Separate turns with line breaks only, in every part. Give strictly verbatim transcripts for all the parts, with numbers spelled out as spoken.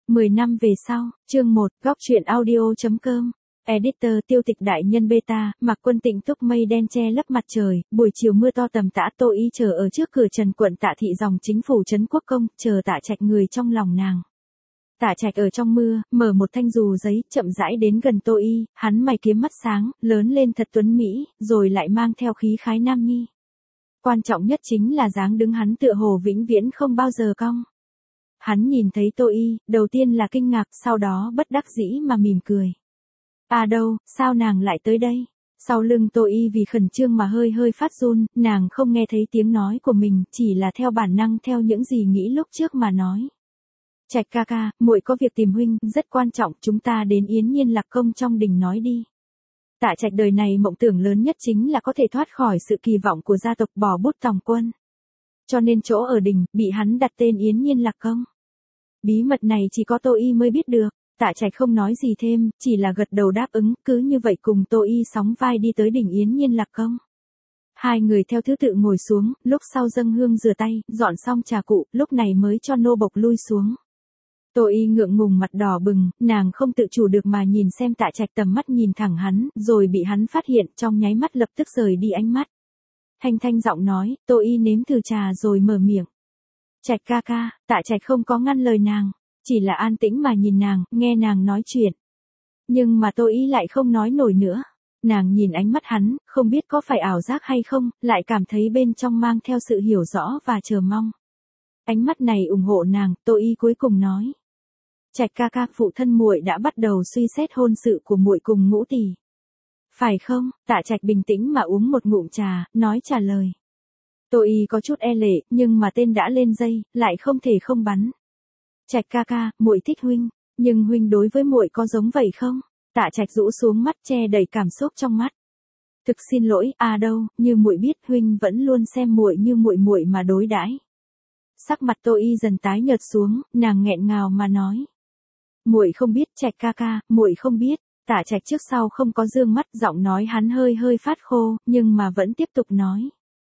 mười năm về sau, chương một, góc truyện audio.com. Editor Tiêu Tịch đại nhân beta, Mạc Quân Tịnh túc mây đen che lấp mặt trời, buổi chiều mưa to tầm tã. Tô Y chờ ở trước cửa Trần quận Tạ thị dòng chính phủ trấn Quốc công, chờ Tạ Trạch người trong lòng nàng. Tạ Trạch ở trong mưa, mở một thanh dù giấy, chậm rãi đến gần Tô Y, hắn mày kiếm mắt sáng, lớn lên thật tuấn mỹ, rồi lại mang theo khí khái nam nhi. Quan trọng nhất chính là dáng đứng hắn tựa hồ vĩnh viễn không bao giờ cong. Hắn nhìn thấy Tô Y, đầu tiên là kinh ngạc, sau đó bất đắc dĩ mà mỉm cười. À đâu, sao nàng lại tới đây? Sau lưng Tô Y vì khẩn trương mà hơi hơi phát run, nàng không nghe thấy tiếng nói của mình, chỉ là theo bản năng theo những gì nghĩ lúc trước mà nói. Trạch ca ca, muội có việc tìm huynh, rất quan trọng, chúng ta đến Yến Nhiên Lạc Công trong đình nói đi. Tạ Trạch đời này mộng tưởng lớn nhất chính là có thể thoát khỏi sự kỳ vọng của gia tộc, bỏ bút tòng quân. Cho nên chỗ ở đình, bị hắn đặt tên Yến Nhiên Lạc Công. Bí mật này chỉ có Tô Y mới biết được. Tạ Trạch không nói gì thêm, chỉ là gật đầu đáp ứng, cứ như vậy cùng Tô Y sóng vai đi tới đỉnh Yến Nhiên Lạc Công. Hai người theo thứ tự ngồi xuống, lúc sau dâng hương rửa tay, dọn xong trà cụ, lúc này mới cho nô bộc lui xuống. Tô Y ngượng ngùng mặt đỏ bừng, nàng không tự chủ được mà nhìn xem Tạ Trạch, tầm mắt nhìn thẳng hắn, rồi bị hắn phát hiện, trong nháy mắt lập tức rời đi ánh mắt. Thanh thanh giọng nói, Tô Y nếm thử trà rồi mở miệng. Trạch ca ca. Tạ Trạch không có ngăn lời nàng, chỉ là an tĩnh mà nhìn nàng, nghe nàng nói chuyện. Nhưng mà Tô Y lại không nói nổi nữa. Nàng nhìn ánh mắt hắn, không biết có phải ảo giác hay không, lại cảm thấy bên trong mang theo sự hiểu rõ và chờ mong. Ánh mắt này ủng hộ nàng, Tô Y cuối cùng nói. Trạch ca ca, phụ thân muội đã bắt đầu suy xét hôn sự của muội cùng Ngũ tỷ. Phải không? Tạ Trạch bình tĩnh mà uống một ngụm trà, nói trả lời. Tô Y có chút e lệ, nhưng mà tên đã lên dây, lại không thể không bắn. Trạch ca ca, muội thích huynh, nhưng huynh đối với muội có giống vậy không? Tạ Trạch rũ xuống mắt, che đầy cảm xúc trong mắt. Thực xin lỗi, à đâu, như muội biết huynh vẫn luôn xem muội như muội muội mà đối đãi. Sắc mặt Tô Y dần tái nhợt xuống, nàng nghẹn ngào mà nói. Muội không biết, Trạch ca ca, muội không biết. Tạ Trạch trước sau không có dương mắt, giọng nói hắn hơi hơi phát khô, nhưng mà vẫn tiếp tục nói.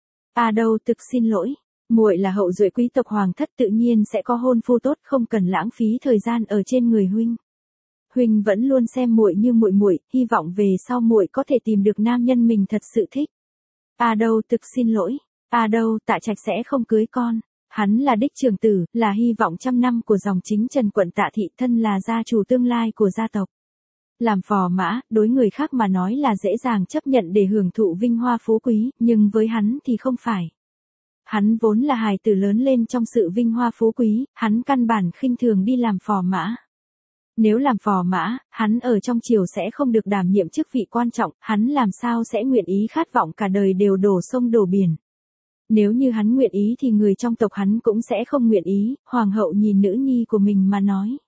À đâu, thực xin lỗi, muội là hậu duệ quý tộc hoàng thất, tự nhiên sẽ có hôn phu tốt, không cần lãng phí thời gian ở trên người huynh. Huynh vẫn luôn xem muội như muội muội, hy vọng về sau muội có thể tìm được nam nhân mình thật sự thích. À đâu, thực xin lỗi, à đâu, Tạ Trạch sẽ không cưới con. Hắn là đích trưởng tử, là hy vọng trăm năm của dòng chính Trần quận Tạ thị, thân là gia chủ tương lai của gia tộc. Làm phò mã, đối người khác mà nói là dễ dàng chấp nhận để hưởng thụ vinh hoa phú quý, nhưng với hắn thì không phải. Hắn vốn là hài tử lớn lên trong sự vinh hoa phú quý, hắn căn bản khinh thường đi làm phò mã. Nếu làm phò mã, hắn ở trong triều sẽ không được đảm nhiệm chức vị quan trọng, hắn làm sao sẽ nguyện ý khát vọng cả đời đều đổ sông đổ biển. Nếu như hắn nguyện ý thì người trong tộc hắn cũng sẽ không nguyện ý. Hoàng hậu nhìn nữ nhi của mình mà nói.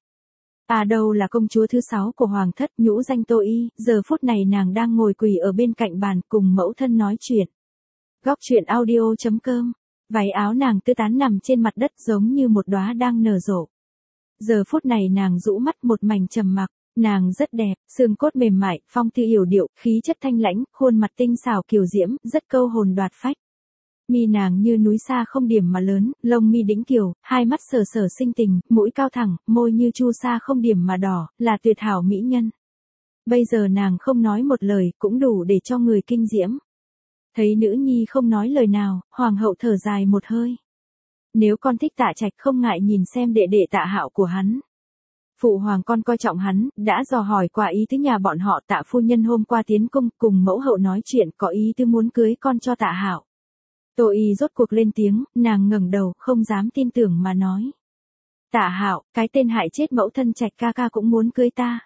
À đâu, là công chúa thứ sáu của hoàng thất, nhũ danh Tô Y, giờ phút này nàng đang ngồi quỳ ở bên cạnh bàn cùng mẫu thân nói chuyện. Góc truyện audio.com. Váy áo nàng tứ tán nằm trên mặt đất giống như một đóa đang nở rộ. Giờ phút này nàng rũ mắt, một mảnh trầm mặc. Nàng rất đẹp, xương cốt mềm mại, phong tư yểu điệu, khí chất thanh lãnh, khuôn mặt tinh xảo kiều diễm, rất câu hồn đoạt phách. Mi nàng như núi xa không điểm mà lớn, lông mi đĩnh kiều, hai mắt sờ sờ xinh tình, mũi cao thẳng, môi như chu sa không điểm mà đỏ, là tuyệt hảo mỹ nhân. Bây giờ nàng không nói một lời, cũng đủ để cho người kinh diễm. Thấy nữ nhi không nói lời nào, hoàng hậu thở dài một hơi. Nếu con thích Tạ Trạch, không ngại nhìn xem đệ đệ Tạ Hạo của hắn. Phụ hoàng con coi trọng hắn, đã dò hỏi qua ý tứ nhà bọn họ. Tạ phu nhân hôm qua tiến cung cùng mẫu hậu nói chuyện, có ý tứ muốn cưới con cho Tạ Hạo. Tô Y rốt cuộc lên tiếng, nàng ngẩng đầu, không dám tin tưởng mà nói. Tạ Hạo, cái tên hại chết mẫu thân Trạch ca ca cũng muốn cưới ta.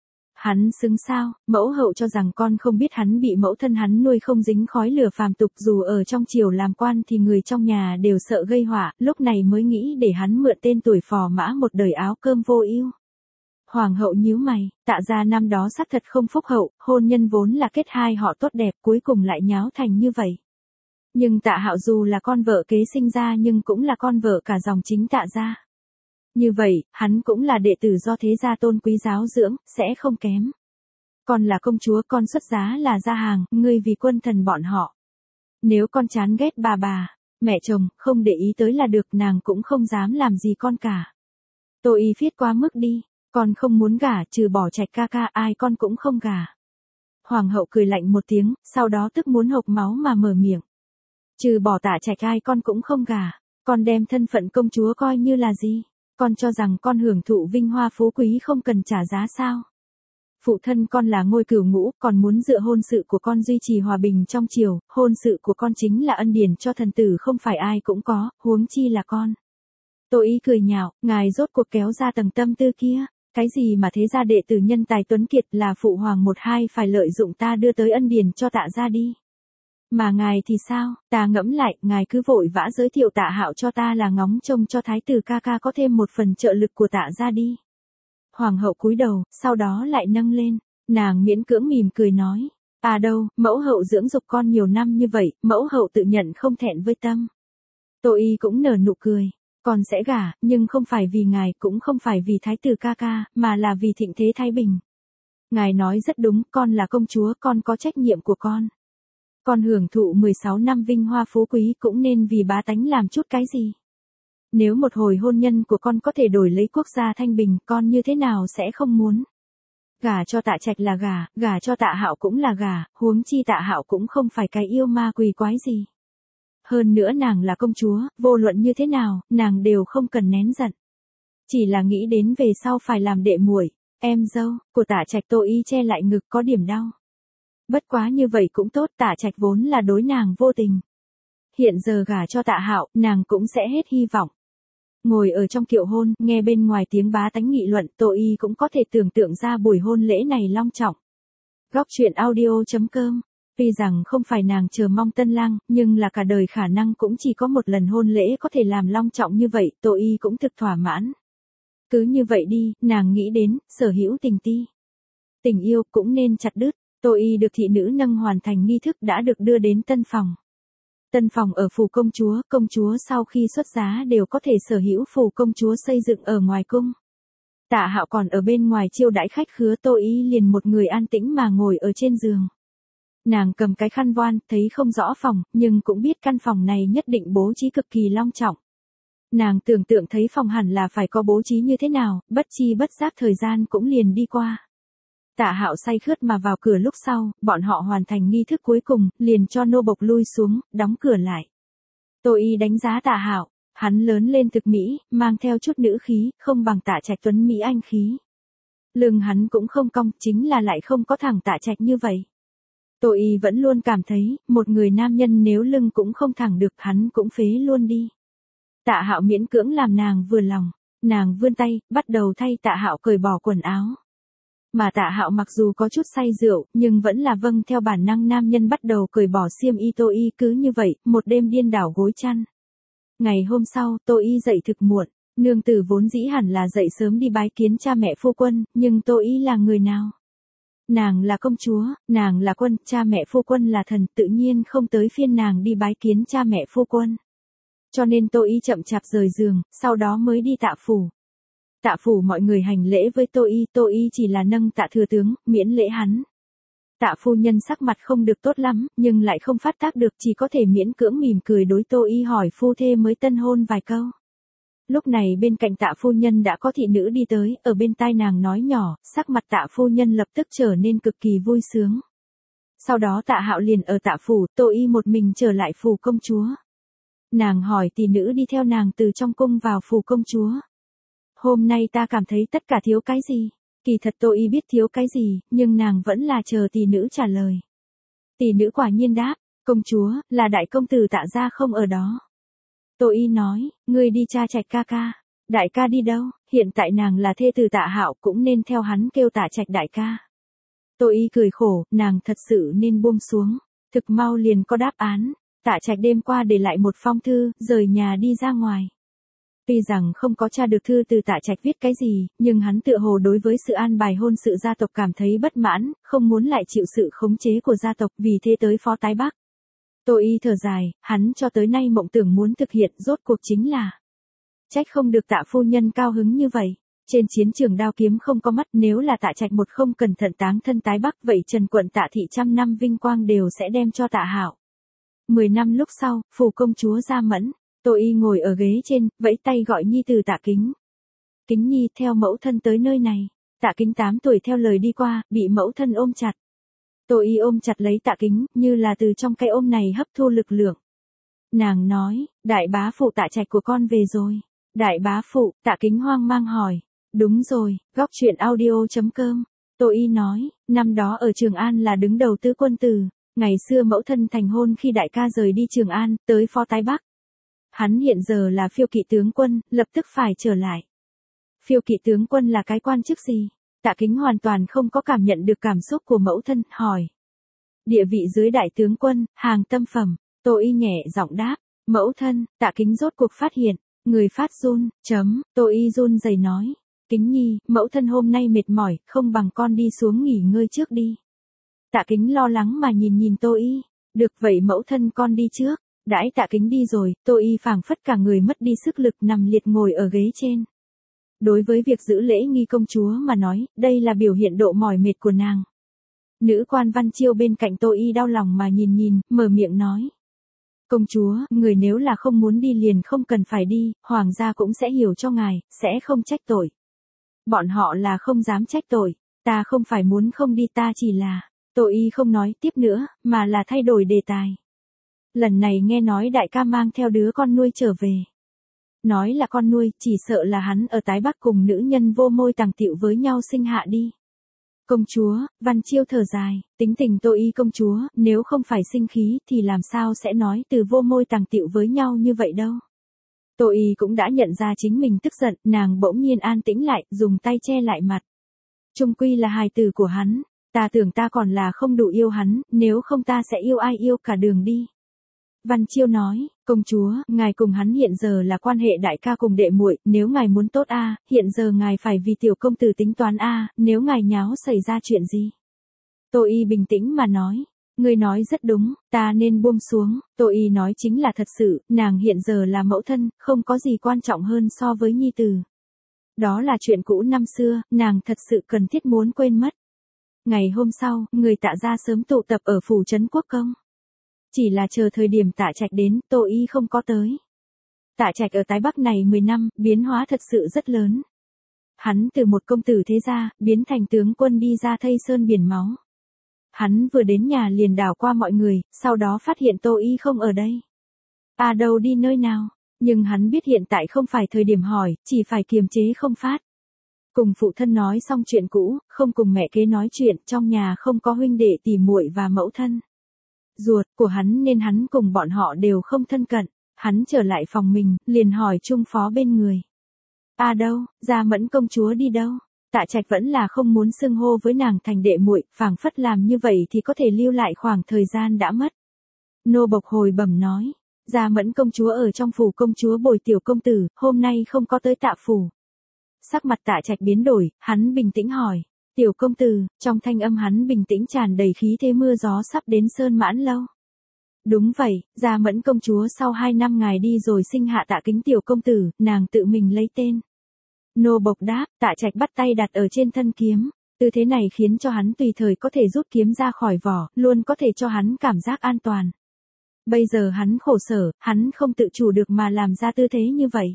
Hắn xứng sao? Mẫu hậu cho rằng con không biết hắn bị mẫu thân hắn nuôi không dính khói lửa phàm tục, dù ở trong triều làm quan thì người trong nhà đều sợ gây họa, lúc này mới nghĩ để hắn mượn tên tuổi phò mã một đời áo cơm vô ưu. Hoàng hậu nhíu mày, Tạ gia năm đó xác thật không phúc hậu, hôn nhân vốn là kết hai họ tốt đẹp, cuối cùng lại nháo thành như vậy. Nhưng Tạ Hạo dù là con vợ kế sinh ra nhưng cũng là con vợ cả dòng chính Tạ gia. Như vậy, hắn cũng là đệ tử do thế gia tôn quý giáo dưỡng, sẽ không kém. Con là công chúa, con xuất giá là gia hàng, ngươi vì quân thần bọn họ. Nếu con chán ghét bà bà, mẹ chồng, không để ý tới là được, nàng cũng không dám làm gì con cả. Tô Y phiết quá mức đi, con không muốn gả, trừ bỏ Trạch ca ca ai con cũng không gả. Hoàng hậu cười lạnh một tiếng, sau đó tức muốn hộc máu mà mở miệng. Trừ bỏ Tạ Trạch ai con cũng không gả, con đem thân phận công chúa coi như là gì? Con cho rằng con hưởng thụ vinh hoa phú quý không cần trả giá sao? Phụ thân con là ngôi cửu ngũ, còn muốn dựa hôn sự của con duy trì hòa bình trong triều, hôn sự của con chính là ân điển cho thần tử không phải ai cũng có, huống chi là con. Tô Y cười nhạo, ngài rốt cuộc kéo ra tầng tâm tư kia, cái gì mà thế gia đệ tử nhân tài tuấn kiệt là phụ hoàng một hai phải lợi dụng ta đưa tới ân điển cho Tạ gia đi. Mà ngài thì sao, ta ngẫm lại, ngài cứ vội vã giới thiệu Tạ Hạo cho ta là ngóng trông cho thái tử ca ca có thêm một phần trợ lực của Tạ gia đi. Hoàng hậu cúi đầu, sau đó lại nâng lên, nàng miễn cưỡng mỉm cười nói, à đâu, mẫu hậu dưỡng dục con nhiều năm như vậy, mẫu hậu tự nhận không thẹn với tâm. Tô Y cũng nở nụ cười, con sẽ gả, nhưng không phải vì ngài, cũng không phải vì thái tử ca ca, mà là vì thịnh thế thái bình. Ngài nói rất đúng, con là công chúa, con có trách nhiệm của con. Con hưởng thụ mười sáu năm vinh hoa phú quý cũng nên vì bá tánh làm chút cái gì. Nếu một hồi hôn nhân của con có thể đổi lấy quốc gia thanh bình, con như thế nào sẽ không muốn. Gả cho Tạ Trạch là gả, gả cho Tạ Hạo cũng là gả, huống chi Tạ Hạo cũng không phải cái yêu ma quỷ quái gì. Hơn nữa nàng là công chúa, vô luận như thế nào, nàng đều không cần nén giận. Chỉ là nghĩ đến về sau phải làm đệ muội, em dâu, của Tạ Trạch. Tô Y che lại ngực có điểm đau. Bất quá như vậy cũng tốt, Tạ Trạch vốn là đối nàng vô tình. Hiện giờ gả cho Tạ Hạo, nàng cũng sẽ hết hy vọng. Ngồi ở trong kiệu hôn, nghe bên ngoài tiếng bá tánh nghị luận, Tô Y cũng có thể tưởng tượng ra buổi hôn lễ này long trọng. Góc truyện audio chấm com. Tuy rằng không phải nàng chờ mong tân lang, nhưng là cả đời khả năng cũng chỉ có một lần hôn lễ có thể làm long trọng như vậy, Tô Y cũng thực thỏa mãn. Cứ như vậy đi, nàng nghĩ đến, sở hữu tình ti. Tình yêu cũng nên chặt đứt. Tô Y được thị nữ nâng hoàn thành nghi thức đã được đưa đến tân phòng. Tân phòng ở phủ công chúa, công chúa sau khi xuất giá đều có thể sở hữu phủ công chúa xây dựng ở ngoài cung. Tạ Hạo còn ở bên ngoài chiêu đãi khách khứa, Tô Y liền một người an tĩnh mà ngồi ở trên giường. Nàng cầm cái khăn voan, thấy không rõ phòng, nhưng cũng biết căn phòng này nhất định bố trí cực kỳ long trọng. Nàng tưởng tượng thấy phòng hẳn là phải có bố trí như thế nào, bất chi bất giác thời gian cũng liền đi qua. Tạ Hạo say khướt mà vào cửa lúc sau, bọn họ hoàn thành nghi thức cuối cùng, liền cho nô bộc lui xuống, đóng cửa lại. Tô Y đánh giá Tạ Hạo, hắn lớn lên thực mỹ, mang theo chút nữ khí, không bằng Tạ Trạch tuấn mỹ anh khí. Lưng hắn cũng không cong, chính là lại không có thẳng Tạ Trạch như vậy. Tô Y vẫn luôn cảm thấy, một người nam nhân nếu lưng cũng không thẳng được, hắn cũng phế luôn đi. Tạ Hạo miễn cưỡng làm nàng vừa lòng, nàng vươn tay, bắt đầu thay Tạ Hạo cởi bỏ quần áo. Mà Tạ Hạo mặc dù có chút say rượu, nhưng vẫn là vâng theo bản năng nam nhân bắt đầu cởi bỏ xiêm y. Tô Y cứ như vậy, một đêm điên đảo gối chăn. Ngày hôm sau, Tô Y dậy thực muộn, nương tử vốn dĩ hẳn là dậy sớm đi bái kiến cha mẹ phu quân, nhưng Tô Y là người nào? Nàng là công chúa, nàng là quân, cha mẹ phu quân là thần, tự nhiên không tới phiên nàng đi bái kiến cha mẹ phu quân. Cho nên Tô Y chậm chạp rời giường, sau đó mới đi Tạ phủ. Tạ phủ mọi người hành lễ với Tô Y, Tô Y chỉ là nâng Tạ thừa tướng, miễn lễ hắn. Tạ phu nhân sắc mặt không được tốt lắm, nhưng lại không phát tác được, chỉ có thể miễn cưỡng mỉm cười đối Tô Y hỏi phu thê mới tân hôn vài câu. Lúc này bên cạnh Tạ phu nhân đã có thị nữ đi tới, ở bên tai nàng nói nhỏ, sắc mặt Tạ phu nhân lập tức trở nên cực kỳ vui sướng. Sau đó Tạ Hạo liền ở Tạ phủ, Tô Y một mình trở lại phủ công chúa. Nàng hỏi tỷ nữ đi theo nàng từ trong cung vào phủ công chúa. Hôm nay ta cảm thấy tất cả thiếu cái gì? Kỳ thật Tô Y biết thiếu cái gì, nhưng nàng vẫn là chờ tỷ nữ trả lời. Tỷ nữ quả nhiên đáp, công chúa, là đại công tử Tạ gia không ở đó. Tô Y nói, ngươi đi tra Trạch ca ca. Đại ca đi đâu? Hiện tại nàng là thê tử Tạ Hạo, cũng nên theo hắn kêu Tạ Trạch đại ca. Tô Y cười khổ, nàng thật sự nên buông xuống. Thực mau liền có đáp án. Tạ Trạch đêm qua để lại một phong thư, rời nhà đi ra ngoài. Tuy rằng không có tra được thư từ Tạ Trạch viết cái gì, nhưng hắn tựa hồ đối với sự an bài hôn sự gia tộc cảm thấy bất mãn, không muốn lại chịu sự khống chế của gia tộc, vì thế tới phó tái bắc. Tô Y thở dài, hắn cho tới nay mộng tưởng muốn thực hiện, rốt cuộc chính là trách không được Tạ phu nhân cao hứng như vậy. Trên chiến trường đao kiếm không có mắt, nếu là Tạ Trạch một không cẩn thận táng thân tái bắc, vậy Trần quận Tạ thị trăm năm vinh quang đều sẽ đem cho Tạ Hạo. Mười năm lúc sau, phủ công chúa ra mẫn, Tô Y ngồi ở ghế trên, vẫy tay gọi nhi tử Tạ Kính. Kính nhi theo mẫu thân tới nơi này. Tạ Kính tám tuổi theo lời đi qua, bị mẫu thân ôm chặt. Tô Y ôm chặt lấy Tạ Kính, như là từ trong cái ôm này hấp thu lực lượng. Nàng nói, đại bá phụ Tạ Trạch của con về rồi. Đại bá phụ, Tạ Kính hoang mang hỏi. Đúng rồi, góc chuyện audio chấm com. Tô Y nói, năm đó ở Trường An là đứng đầu tứ quân tử. Ngày xưa mẫu thân thành hôn khi đại ca rời đi Trường An, tới phó tái Bắc. Hắn hiện giờ là phiêu kỵ tướng quân, lập tức phải trở lại. Phiêu kỵ tướng quân là cái quan chức gì? Tạ Kính hoàn toàn không có cảm nhận được cảm xúc của mẫu thân, hỏi. Địa vị dưới đại tướng quân, hàng tâm phẩm. Tô Y nhẹ giọng đáp. Mẫu thân, Tạ Kính rốt cuộc phát hiện. Người phát run, chấm, Tô Y run rẩy nói. Kính nhi, mẫu thân hôm nay mệt mỏi, không bằng con đi xuống nghỉ ngơi trước đi. Tạ Kính lo lắng mà nhìn nhìn Tô Y. Được vậy mẫu thân con đi trước. Đãi Tạ Kính đi rồi, Tô Y phảng phất cả người mất đi sức lực nằm liệt ngồi ở ghế trên. Đối với việc giữ lễ nghi công chúa mà nói, đây là biểu hiện độ mỏi mệt của nàng. Nữ quan Văn Chiêu bên cạnh Tô Y đau lòng mà nhìn nhìn, mở miệng nói. Công chúa, người nếu là không muốn đi liền không cần phải đi, hoàng gia cũng sẽ hiểu cho ngài, sẽ không trách tội. Bọn họ là không dám trách tội, ta không phải muốn không đi ta chỉ là, Tô Y không nói tiếp nữa, mà là thay đổi đề tài. Lần này nghe nói đại ca mang theo đứa con nuôi trở về. Nói là con nuôi, chỉ sợ là hắn ở Tái Bắc cùng nữ nhân vô môi tàng tiệu với nhau sinh hạ đi. Công chúa, Văn Chiêu thở dài, tính tình Tô Y công chúa, nếu không phải sinh khí thì làm sao sẽ nói từ vô môi tàng tiệu với nhau như vậy đâu. Tô Y cũng đã nhận ra chính mình tức giận, nàng bỗng nhiên an tĩnh lại, dùng tay che lại mặt. Chung quy là hài tử của hắn, ta tưởng ta còn là không đủ yêu hắn, nếu không ta sẽ yêu ai yêu cả đường đi. Văn Chiêu nói, công chúa, ngài cùng hắn hiện giờ là quan hệ đại ca cùng đệ muội, nếu ngài muốn tốt a, hiện giờ ngài phải vì tiểu công tử tính toán a, nếu ngài nháo xảy ra chuyện gì. Tô Y bình tĩnh mà nói, ngươi nói rất đúng, ta nên buông xuống, Tô Y nói chính là thật sự, nàng hiện giờ là mẫu thân, không có gì quan trọng hơn so với nhi tử. Đó là chuyện cũ năm xưa, nàng thật sự cần thiết muốn quên mất. Ngày hôm sau, người Tạ gia sớm tụ tập ở phủ trấn Quốc công. Chỉ là chờ thời điểm Tạ Trạch đến, Tô Y không có tới. Tạ Trạch ở Tái Bắc này mười năm, biến hóa thật sự rất lớn. Hắn từ một công tử thế gia, biến thành tướng quân đi ra thây sơn biển máu. Hắn vừa đến nhà liền đảo qua mọi người, sau đó phát hiện Tô Y không ở đây. À đâu đi nơi nào, nhưng hắn biết hiện tại không phải thời điểm hỏi, chỉ phải kiềm chế không phát. Cùng phụ thân nói xong chuyện cũ, không cùng mẹ kế nói chuyện, trong nhà không có huynh đệ tỉ muội và mẫu thân ruột của hắn nên hắn cùng bọn họ đều không thân cận. Hắn trở lại phòng mình, liền hỏi Trung phó bên người. À đâu, Gia Mẫn công chúa đi đâu? Tạ Trạch vẫn là không muốn xưng hô với nàng thành đệ muội, phảng phất làm như vậy thì có thể lưu lại khoảng thời gian đã mất. Nô bộc hồi bẩm nói, Gia Mẫn công chúa ở trong phủ công chúa bồi tiểu công tử, hôm nay không có tới Tạ phủ. Sắc mặt Tạ Trạch biến đổi, hắn bình tĩnh hỏi, tiểu công tử, trong thanh âm hắn bình tĩnh tràn đầy khí thế mưa gió sắp đến Sơn Mãn Lâu. Đúng vậy, Gia Mẫn công chúa sau hai năm ngài đi rồi sinh hạ Tạ Kính tiểu công tử, nàng tự mình lấy tên. Nô bộc đáp, Tạ Trạch bắt tay đặt ở trên thân kiếm, tư thế này khiến cho hắn tùy thời có thể rút kiếm ra khỏi vỏ, luôn có thể cho hắn cảm giác an toàn. Bây giờ hắn khổ sở, hắn không tự chủ được mà làm ra tư thế như vậy.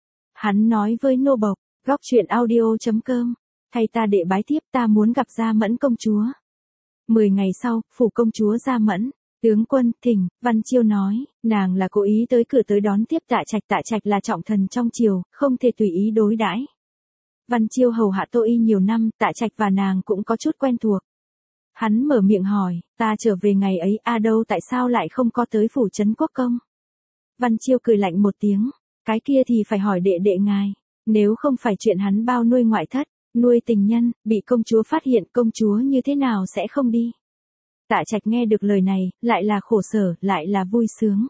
Hắn nói với nô bộc, góc chuyện audio chấm com, thay ta đệ bái tiếp, ta muốn gặp Gia Mẫn công chúa. Mười ngày sau, phủ công chúa Gia Mẫn. Tướng quân, thỉnh, Văn Chiêu nói, nàng là cố ý tới cửa tới đón tiếp Tạ Trạch, Tạ Trạch là trọng thần trong triều, không thể tùy ý đối đãi. Văn Chiêu hầu hạ Tô Y nhiều năm, Tạ Trạch và nàng cũng có chút quen thuộc. Hắn mở miệng hỏi, ta trở về ngày ấy, a đâu tại sao lại không có tới phủ trấn Quốc công? Văn Chiêu cười lạnh một tiếng, cái kia thì phải hỏi đệ đệ ngài, nếu không phải chuyện hắn bao nuôi ngoại thất, nuôi tình nhân, bị công chúa phát hiện, công chúa như thế nào sẽ không đi? Tạ Trạch nghe được lời này, lại là khổ sở, lại là vui sướng.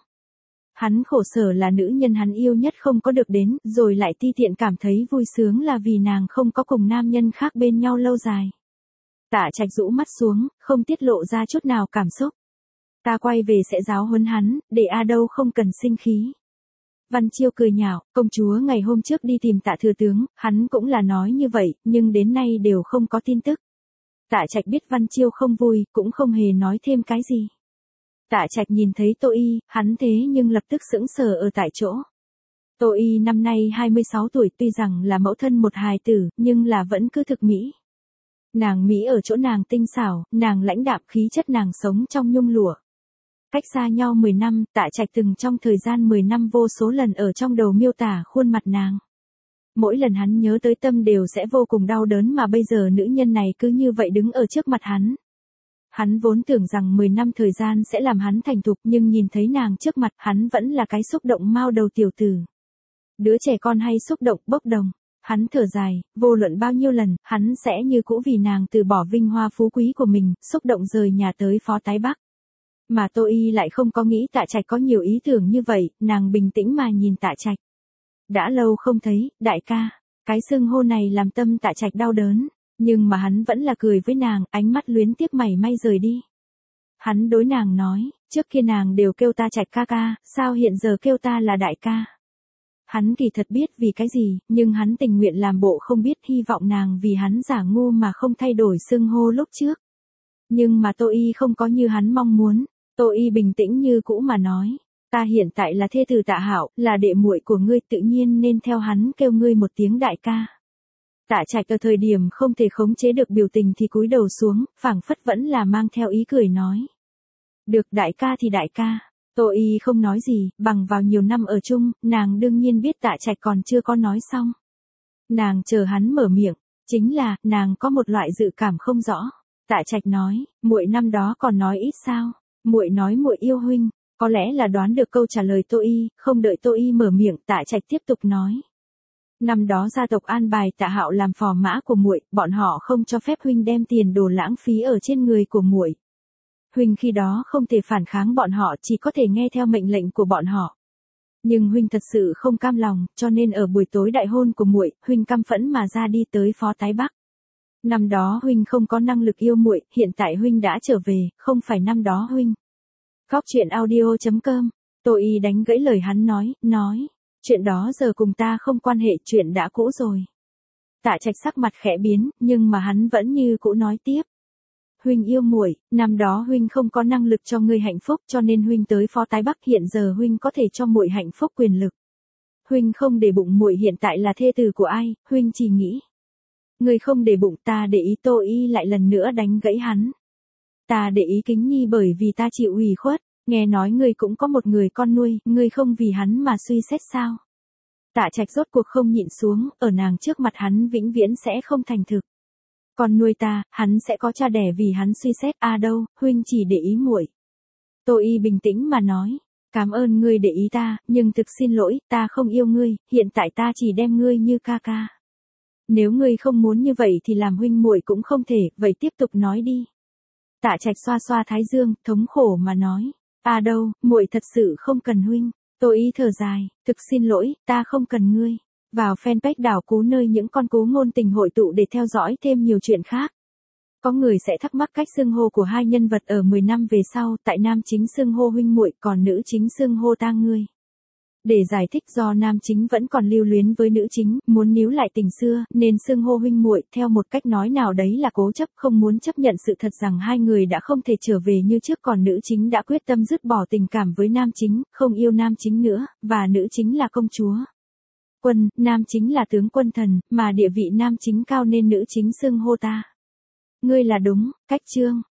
Hắn khổ sở là nữ nhân hắn yêu nhất không có được đến, rồi lại ti tiện cảm thấy vui sướng là vì nàng không có cùng nam nhân khác bên nhau lâu dài. Tạ Trạch rũ mắt xuống, không tiết lộ ra chút nào cảm xúc. Ta quay về sẽ giáo huấn hắn, để a đâu không cần sinh khí. Văn Chiêu cười nhạo, công chúa ngày hôm trước đi tìm Tạ thừa tướng, hắn cũng là nói như vậy, nhưng đến nay đều không có tin tức. Tạ Trạch biết Văn Chiêu không vui, cũng không hề nói thêm cái gì. Tạ Trạch nhìn thấy Tô Y, hắn thế nhưng lập tức sững sờ ở tại chỗ. Tô Y năm nay hai mươi sáu tuổi, tuy rằng là mẫu thân một hài tử, nhưng là vẫn cứ thực mỹ. Nàng mỹ ở chỗ nàng tinh xảo, nàng lãnh đạm, khí chất nàng sống trong nhung lụa. Cách xa nhau mười năm, Tạ Trạch từng trong thời gian mười năm vô số lần ở trong đầu miêu tả khuôn mặt nàng. Mỗi lần hắn nhớ tới tâm đều sẽ vô cùng đau đớn, mà bây giờ nữ nhân này cứ như vậy đứng ở trước mặt hắn. Hắn vốn tưởng rằng mười năm thời gian sẽ làm hắn thành thục, nhưng nhìn thấy nàng trước mặt, hắn vẫn là cái xúc động mao đầu tiểu tử. Đứa trẻ con hay xúc động bốc đồng. Hắn thở dài, vô luận bao nhiêu lần, hắn sẽ như cũ vì nàng từ bỏ vinh hoa phú quý của mình, xúc động rời nhà tới Phó Tái Bắc. Mà Tô Y lại không có nghĩ Tạ Trạch có nhiều ý tưởng như vậy, nàng bình tĩnh mà nhìn Tạ Trạch. Đã lâu không thấy, đại ca. Cái xưng hô này làm tâm Tạ Trạch đau đớn, nhưng mà hắn vẫn là cười với nàng, ánh mắt luyến tiếc mảy may rời đi. Hắn đối nàng nói, trước kia nàng đều kêu ta Trạch ca ca, sao hiện giờ kêu ta là đại ca. Hắn kỳ thật biết vì cái gì, nhưng hắn tình nguyện làm bộ không biết, hy vọng nàng vì hắn giả ngu mà không thay đổi xưng hô lúc trước. Nhưng mà Tô Y không có như hắn mong muốn. Tô Y bình tĩnh như cũ mà nói, ta hiện tại là thê tử Tạ Hạo, là đệ muội của ngươi, tự nhiên nên theo hắn kêu ngươi một tiếng đại ca. Tạ Trạch ở thời điểm không thể khống chế được biểu tình thì cúi đầu xuống, phảng phất vẫn là mang theo ý cười nói. Được, đại ca thì đại ca. Tô Y không nói gì, bằng vào nhiều năm ở chung, nàng đương nhiên biết Tạ Trạch còn chưa có nói xong. Nàng chờ hắn mở miệng, chính là, nàng có một loại dự cảm không rõ. Tạ Trạch nói, muội năm đó còn nói ít sao? Muội nói muội yêu huynh, có lẽ là đoán được câu trả lời Tô Y, không đợi Tô Y mở miệng, Tạ Trạch tiếp tục nói. Năm đó gia tộc an bài Tạ Hạo làm phò mã của muội, bọn họ không cho phép huynh đem tiền đồ lãng phí ở trên người của muội. Huynh khi đó không thể phản kháng bọn họ, chỉ có thể nghe theo mệnh lệnh của bọn họ. Nhưng huynh thật sự không cam lòng, cho nên ở buổi tối đại hôn của muội, huynh căm phẫn mà ra đi tới Phó Tái Bắc. Năm đó huynh không có năng lực yêu muội, hiện tại huynh đã trở về, không phải năm đó huynh. Góc truyện audio chấm com. Tô Y đánh gãy lời hắn nói, nói, chuyện đó giờ cùng ta không quan hệ, chuyện đã cũ rồi. Tạ Trạch sắc mặt khẽ biến, nhưng mà hắn vẫn như cũ nói tiếp. Huynh yêu muội, năm đó huynh không có năng lực cho ngươi hạnh phúc, cho nên huynh tới Phó Tái Bắc, hiện giờ huynh có thể cho muội hạnh phúc quyền lực. Huynh không để bụng muội hiện tại là thê tử của ai, huynh chỉ nghĩ. Ngươi không để bụng, ta để ý. Tô Y lại lần nữa đánh gãy hắn. Ta để ý Kính Nhi bởi vì ta chịu ủy khuất, nghe nói ngươi cũng có một người con nuôi, ngươi không vì hắn mà suy xét sao? Tạ Trạch rốt cuộc không nhịn xuống, ở nàng trước mặt hắn vĩnh viễn sẽ không thành thực. Con nuôi ta, hắn sẽ có cha đẻ vì hắn suy xét, a à đâu, huynh chỉ để ý muội. Tô Y bình tĩnh mà nói, cảm ơn ngươi để ý ta, nhưng thực xin lỗi, ta không yêu ngươi, hiện tại ta chỉ đem ngươi như ca ca. Nếu ngươi không muốn như vậy thì làm huynh muội cũng không thể, vậy tiếp tục nói đi. Tạ Trạch xoa xoa thái dương, thống khổ mà nói, a à đâu, muội thật sự không cần huynh. Tô Y thở dài, thực xin lỗi, ta không cần ngươi. Vào fanpage Đảo Cú, nơi những con cú ngôn tình hội tụ để theo dõi thêm nhiều chuyện khác. Có người sẽ thắc mắc cách xưng hô của hai nhân vật ở mười năm về sau, tại nam chính xưng hô huynh muội, còn nữ chính xưng hô ta ngươi. Để giải thích do nam chính vẫn còn lưu luyến với nữ chính, muốn níu lại tình xưa, nên xưng hô huynh muội, theo một cách nói nào đấy là cố chấp, không muốn chấp nhận sự thật rằng hai người đã không thể trở về như trước, còn nữ chính đã quyết tâm dứt bỏ tình cảm với nam chính, không yêu nam chính nữa, và nữ chính là công chúa Quân, nam chính là tướng quân thần, mà địa vị nam chính cao nên nữ chính xưng hô ta ngươi là đúng, cách chương.